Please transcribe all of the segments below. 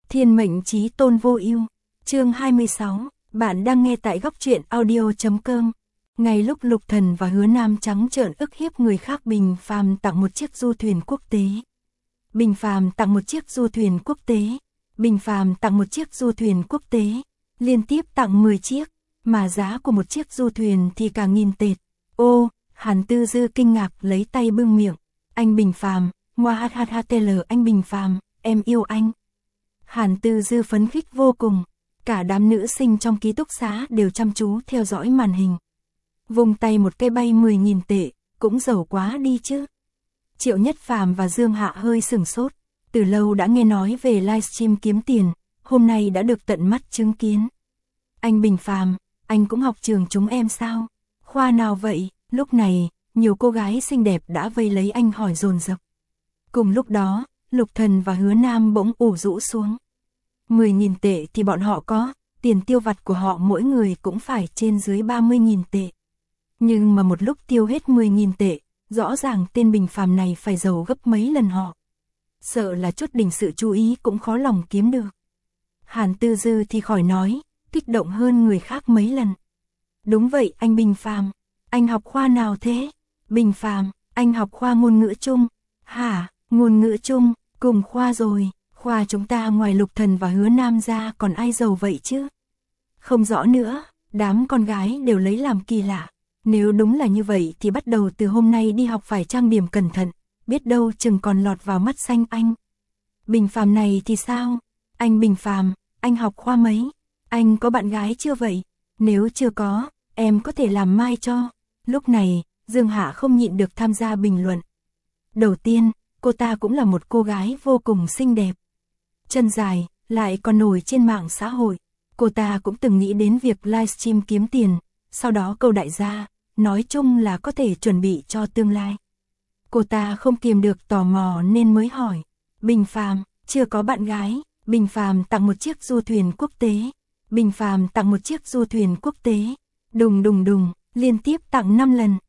Thiên mệnh chí tôn vô ưu. Chương 26, bạn đang nghe tại góc truyện audio.com. Ngay lúc Lục Thần và Hứa Nam trắng trợn ức hiếp người khác, Bình Phàm tặng một chiếc du thuyền quốc tế. Bình Phàm tặng một chiếc du thuyền quốc tế. Bình Phàm tặng một chiếc du thuyền quốc tế. Liên tiếp tặng 10 chiếc, mà giá của một chiếc du thuyền thì cả nghìn tệ. Ô, Hàn Tư Dư kinh ngạc lấy tay bưng miệng. Anh Bình Phàm, Mohahatl anh Bình Phàm, em yêu anh. Hàn Tư Dư phấn khích vô cùng, cả đám nữ sinh trong ký túc xá đều chăm chú theo dõi màn hình. Vùng tay một cây bay 10.000 tệ, cũng giàu quá đi chứ. Triệu Nhất Phàm và Dương Hạ hơi sửng sốt, từ lâu đã nghe nói về livestream kiếm tiền, hôm nay đã được tận mắt chứng kiến. Anh Bình Phàm, anh cũng học trường chúng em sao? Khoa nào vậy? Lúc này, nhiều cô gái xinh đẹp đã vây lấy anh hỏi dồn dập. Cùng lúc đó, Lục Thần và Hứa Nam bỗng ủ rũ xuống. 10.000 tệ thì bọn họ có, tiền tiêu vặt của họ mỗi người cũng phải trên dưới 30.000 tệ. Nhưng mà một lúc tiêu hết 10.000 tệ, rõ ràng tên Bình Phàm này phải giàu gấp mấy lần họ. Sợ là chút đỉnh sự chú ý cũng khó lòng kiếm được. Hàn Tư Dư thì khỏi nói, kích động hơn người khác mấy lần. Đúng vậy anh Bình Phàm, anh học khoa nào thế? Bình Phàm, anh học khoa ngôn ngữ Trung. Hả, ngôn ngữ Trung, cùng khoa rồi, khoa chúng ta ngoài Lục Thần và Hứa Nam ra còn ai giàu vậy chứ? Không rõ nữa, đám con gái đều lấy làm kỳ lạ. Nếu đúng là như vậy thì bắt đầu từ hôm nay đi học phải trang điểm cẩn thận, biết đâu chừng còn lọt vào mắt xanh anh. Bình Phàm này thì sao? Anh Bình Phàm, anh học khoa mấy? Anh có bạn gái chưa vậy? Nếu chưa có, em có thể làm mai cho. Lúc này, Dương Hạ không nhịn được tham gia bình luận. Đầu tiên, cô ta cũng là một cô gái vô cùng xinh đẹp. Chân dài, lại còn nổi trên mạng xã hội. Cô ta cũng từng nghĩ đến việc livestream kiếm tiền, sau đó câu đại gia, nói chung là có thể chuẩn bị cho tương lai. Cô ta không kiềm được tò mò nên mới hỏi. Bình Phàm, chưa có bạn gái. Bình Phàm tặng một chiếc du thuyền quốc tế. Bình Phàm tặng một chiếc du thuyền quốc tế. Đùng đùng đùng, liên tiếp tặng 5 lần.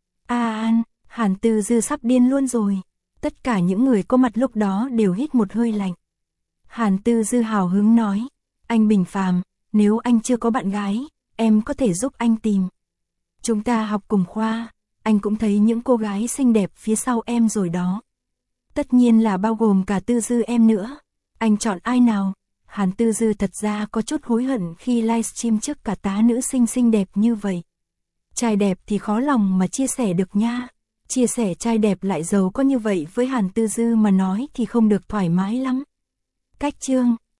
Hàn Tư Dư sắp điên luôn rồi. Tất cả những người có mặt lúc đó đều hít một hơi lạnh. Hàn Tư Dư hào hứng nói. Anh Bình Phàm, nếu anh chưa có bạn gái, em có thể giúp anh tìm. Chúng ta học cùng khoa, anh cũng thấy những cô gái xinh đẹp phía sau em rồi đó. Tất nhiên là bao gồm cả Tư Dư em nữa. Anh chọn ai nào? Hàn Tư Dư thật ra có chút hối hận khi livestream trước cả tá nữ sinh xinh đẹp như vậy. Trai đẹp thì khó lòng mà chia sẻ được nha. Chia sẻ trai đẹp lại giàu có như vậy với Hàn Tư Dư mà nói thì không được thoải mái lắm. Cách chương